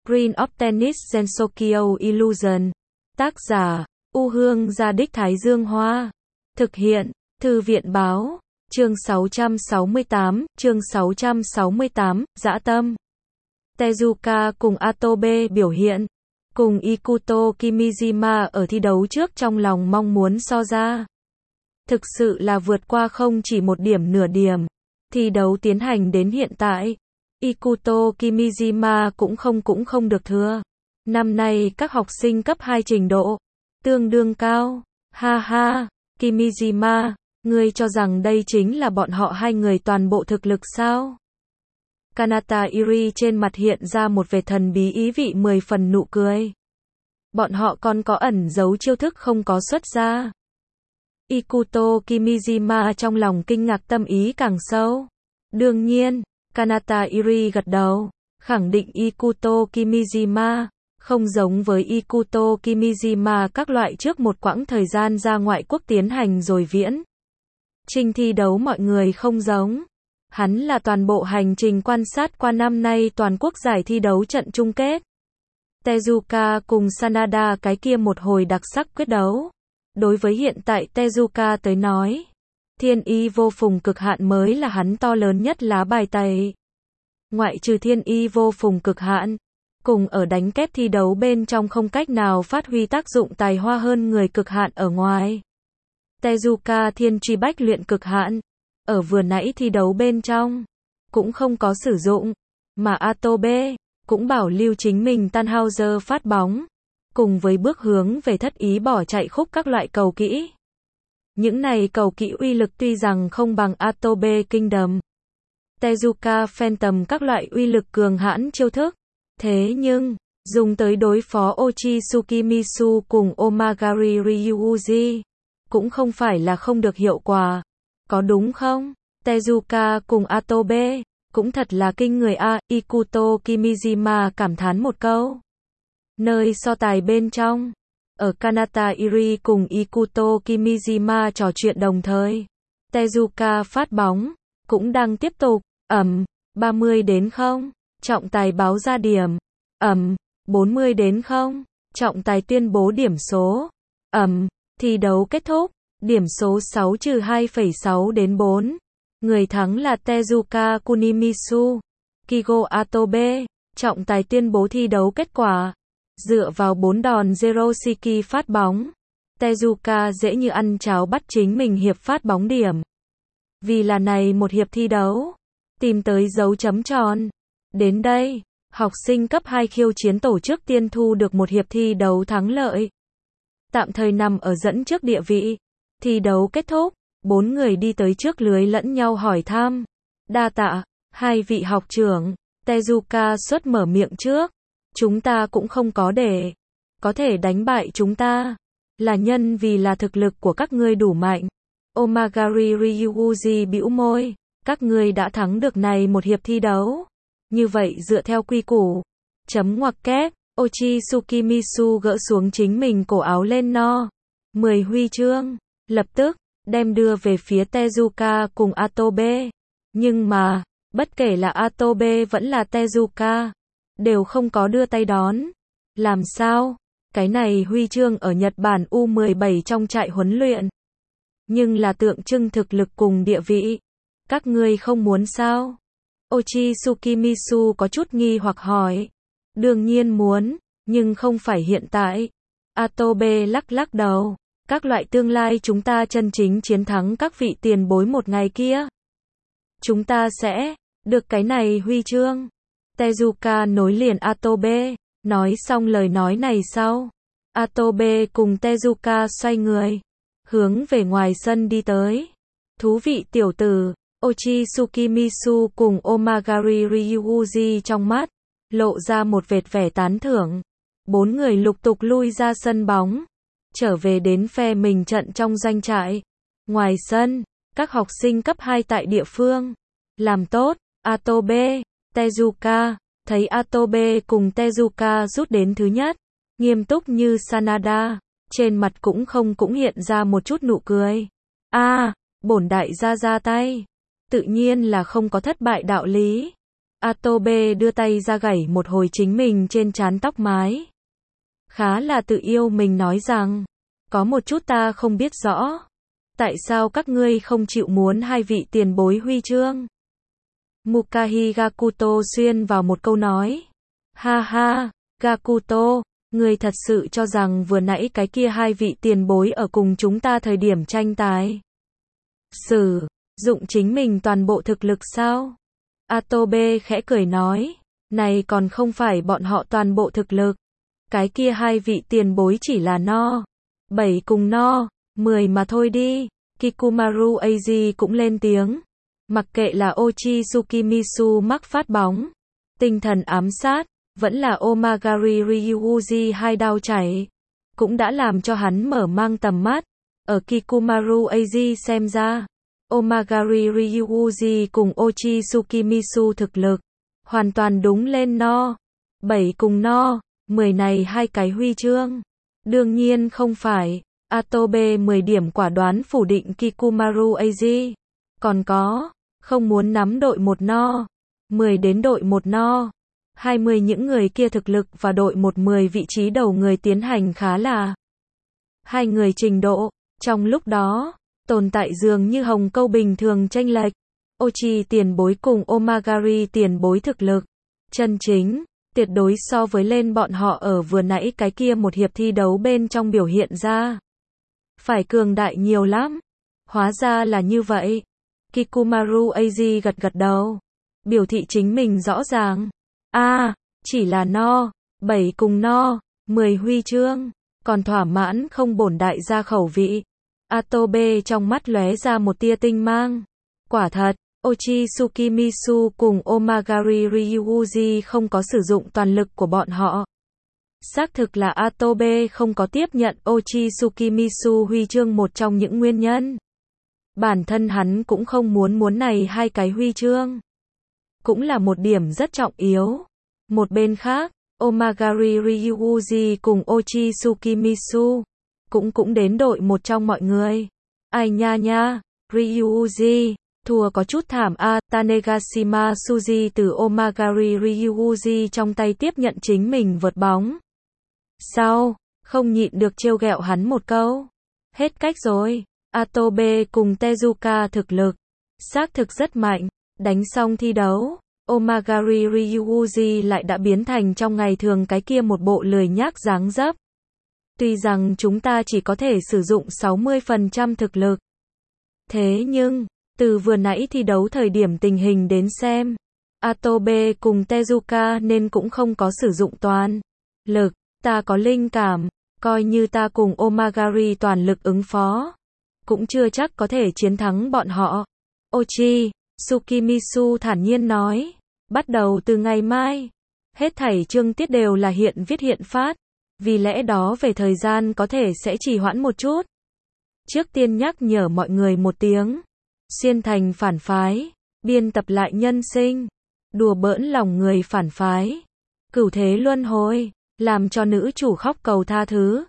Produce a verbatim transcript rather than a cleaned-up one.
Green of Tennis Gensokyo Illusion. Tác giả, U Hương Gia Đích Thái Dương Hoa. Thực hiện, Thư viện Báo. Chương sáu trăm sáu mươi tám, chương sáu trăm sáu mươi tám, dã tâm. Tezuka cùng Atobe biểu hiện. Cùng Ikuto Kimijima ở thi đấu trước trong lòng mong muốn so ra. Thực sự là vượt qua không chỉ một điểm nửa điểm. Thi đấu tiến hành đến hiện tại. Ikuto Kimijima cũng không cũng không được thua. Năm nay các học sinh cấp hai trình độ tương đương cao. Ha ha, Kimijima, ngươi cho rằng đây chính là bọn họ hai người toàn bộ thực lực sao? Kanata Iri trên mặt hiện ra một vẻ thần bí ý vị mười phần nụ cười. Bọn họ còn có ẩn giấu chiêu thức không có xuất ra. Ikuto Kimijima trong lòng kinh ngạc tâm ý càng sâu. Đương nhiên, Kanata Iri gật đầu, khẳng định Ikuto Kimijima, không giống với Ikuto Kimijima các loại trước một quãng thời gian ra ngoại quốc tiến hành rồi viễn trình thi đấu mọi người không giống. Hắn là toàn bộ hành trình quan sát qua năm nay toàn quốc giải thi đấu trận chung kết. Tezuka cùng Sanada cái kia một hồi đặc sắc quyết đấu. Đối với hiện tại Tezuka tới nói, thiên y vô phùng cực hạn mới là hắn to lớn nhất lá bài tẩy. Ngoại trừ thiên y vô phùng cực hạn, cùng ở đánh kép thi đấu bên trong không cách nào phát huy tác dụng tài hoa hơn người cực hạn ở ngoài. Tezuka thiên truy bách luyện cực hạn, ở vừa nãy thi đấu bên trong, cũng không có sử dụng, mà Atobe cũng bảo lưu chính mình Tannhauser phát bóng, cùng với bước hướng về thất ý bỏ chạy khúc các loại cầu kỹ. Những này cầu kỹ uy lực tuy rằng không bằng Atobe Kingdom, Tezuka Phantom các loại uy lực cường hãn chiêu thức, thế nhưng, dùng tới đối phó Ochi Misu cùng Omagari Ryuji, cũng không phải là không được hiệu quả. Có đúng không? Tezuka cùng Atobe, cũng thật là kinh người a, Ikuto Kimijima cảm thán một câu. Nơi so tài bên trong, ở Kanata Iri cùng Ikuto Kimijima trò chuyện đồng thời, Tezuka phát bóng, cũng đang tiếp tục, ầm, ba mươi đến không, trọng tài báo ra điểm, ầm, bốn mươi đến không, trọng tài tuyên bố điểm số, ầm, thi đấu kết thúc, điểm số sáu trừ hai phẩy sáu đến bốn, người thắng là Tezuka Kunimisu, Kigo Atobe, trọng tài tuyên bố thi đấu kết quả. Dựa vào bốn đòn Zeroshiki phát bóng, Tezuka dễ như ăn cháo bắt chính mình hiệp phát bóng điểm. Vì là này một hiệp thi đấu, tìm tới dấu chấm tròn. Đến đây, học sinh cấp hai khiêu chiến tổ chức tiên thu được một hiệp thi đấu thắng lợi. Tạm thời nằm ở dẫn trước địa vị. Thi đấu kết thúc, bốn người đi tới trước lưới lẫn nhau hỏi thăm. Đa tạ, hai vị học trưởng, Tezuka xuất mở miệng trước. Chúng ta cũng không có để có thể đánh bại chúng ta, là nhân vì là thực lực của các ngươi đủ mạnh. Omagari Ryuji bĩu môi, các ngươi đã thắng được này một hiệp thi đấu. Như vậy dựa theo quy củ, chấm ngoặc kép, Ochi Misu gỡ xuống chính mình cổ áo lên no. mười huy chương, lập tức, đem đưa về phía Tezuka cùng Atobe. Nhưng mà, bất kể là Atobe vẫn là Tezuka, đều không có đưa tay đón. Làm sao? Cái này huy chương ở Nhật Bản U mười bảy trong trại huấn luyện. Nhưng là tượng trưng thực lực cùng địa vị. Các ngươi không muốn sao? Ochi Misu có chút nghi hoặc hỏi. Đương nhiên muốn, nhưng không phải hiện tại. Atobe lắc lắc đầu. Các loại tương lai chúng ta chân chính chiến thắng các vị tiền bối một ngày kia. Chúng ta sẽ được cái này huy chương. Tezuka nối liền Atobe, nói xong lời nói này sau. Atobe cùng Tezuka xoay người, hướng về ngoài sân đi tới. Thú vị tiểu tử, Ochi Misu cùng Omagari Ryuji trong mắt, lộ ra một vệt vẻ tán thưởng. Bốn người lục tục lui ra sân bóng, trở về đến phe mình trận trong doanh trại. Ngoài sân, các học sinh cấp hai tại địa phương, làm tốt, Atobe. Tezuka, thấy Atobe cùng Tezuka rút đến thứ nhất, nghiêm túc như Sanada, trên mặt cũng không cũng hiện ra một chút nụ cười. A, à, bổn đại gia ra tay, tự nhiên là không có thất bại đạo lý. Atobe đưa tay ra gảy một hồi chính mình trên trán tóc mái. Khá là tự yêu mình nói rằng, có một chút ta không biết rõ. Tại sao các ngươi không chịu muốn hai vị tiền bối huy chương? Mukahi Gakuto xuyên vào một câu nói. Ha ha, Gakuto, ngươi thật sự cho rằng vừa nãy cái kia hai vị tiền bối ở cùng chúng ta thời điểm tranh tài sử dụng chính mình toàn bộ thực lực sao? Atobe khẽ cười nói, này còn không phải bọn họ toàn bộ thực lực. Cái kia hai vị tiền bối chỉ là no. Bảy cùng no, mười mà thôi đi. Kikumaru Eiji cũng lên tiếng. Mặc kệ là Ochi Tsukimisu mắc phát bóng, tinh thần ám sát, vẫn là Omagari Ryuji hai đao chảy, cũng đã làm cho hắn mở mang tầm mắt. Ở Kikumaru Eiji xem ra, Omagari Ryuji cùng Ochi Tsukimisu thực lực hoàn toàn đúng lên no. Bảy cùng no, mười này hai cái huy chương. Đương nhiên không phải. Atobe mười điểm quả đoán phủ định Kikumaru Eiji. Còn có, không muốn nắm đội một no. mười đến đội một no. hai mươi những người kia thực lực và đội một mười vị trí đầu người tiến hành khá là hai người trình độ. Trong lúc đó, tồn tại dường như hồng câu bình thường chênh lệch. Ochi tiền bối cùng Omagari tiền bối thực lực chân chính, tuyệt đối so với lên bọn họ ở vừa nãy cái kia một hiệp thi đấu bên trong biểu hiện ra. Phải cường đại nhiều lắm. Hóa ra là như vậy. Kikumaru Eiji gật gật đầu. Biểu thị chính mình rõ ràng. a à, chỉ là no. bảy cùng no. mười huy chương. Còn thỏa mãn không bổn đại gia khẩu vị. Atobe trong mắt lóe ra một tia tinh mang. Quả thật, Ochi Tsukimisu cùng Omagari Ryuji không có sử dụng toàn lực của bọn họ. Xác thực là Atobe không có tiếp nhận Ochi Tsukimisu huy chương một trong những nguyên nhân. Bản thân hắn cũng không muốn muốn này hai cái huy chương. Cũng là một điểm rất trọng yếu. Một bên khác, Omagari Ryuji cùng Ochi Tsukimisu cũng cũng đến đội một trong mọi người. Ai nha nha, Ryuji thua có chút thảm a. À, Tanegashima Tsuji từ Omagari Ryuji trong tay tiếp nhận chính mình vợt bóng. Sau, không nhịn được trêu ghẹo hắn một câu. Hết cách rồi. Atobe cùng Tezuka thực lực xác thực rất mạnh. Đánh xong thi đấu, Omagari Ryuji lại đã biến thành trong ngày thường cái kia một bộ lười nhác dáng dấp. Tuy rằng chúng ta chỉ có thể sử dụng sáu mươi phần trăm thực lực. Thế nhưng, từ vừa nãy thi đấu thời điểm tình hình đến xem, Atobe cùng Tezuka nên cũng không có sử dụng toàn lực. Ta có linh cảm, coi như ta cùng Omagari toàn lực ứng phó, cũng chưa chắc có thể chiến thắng bọn họ. Ochi Tsukimisu thản nhiên nói, bắt đầu từ ngày mai, hết thảy chương tiết đều là hiện viết hiện phát, vì lẽ đó về thời gian có thể sẽ trì hoãn một chút. Trước tiên nhắc nhở mọi người một tiếng, xuyên thành phản phái, biên tập lại nhân sinh, đùa bỡn lòng người phản phái, cửu thế luân hồi, làm cho nữ chủ khóc cầu tha thứ.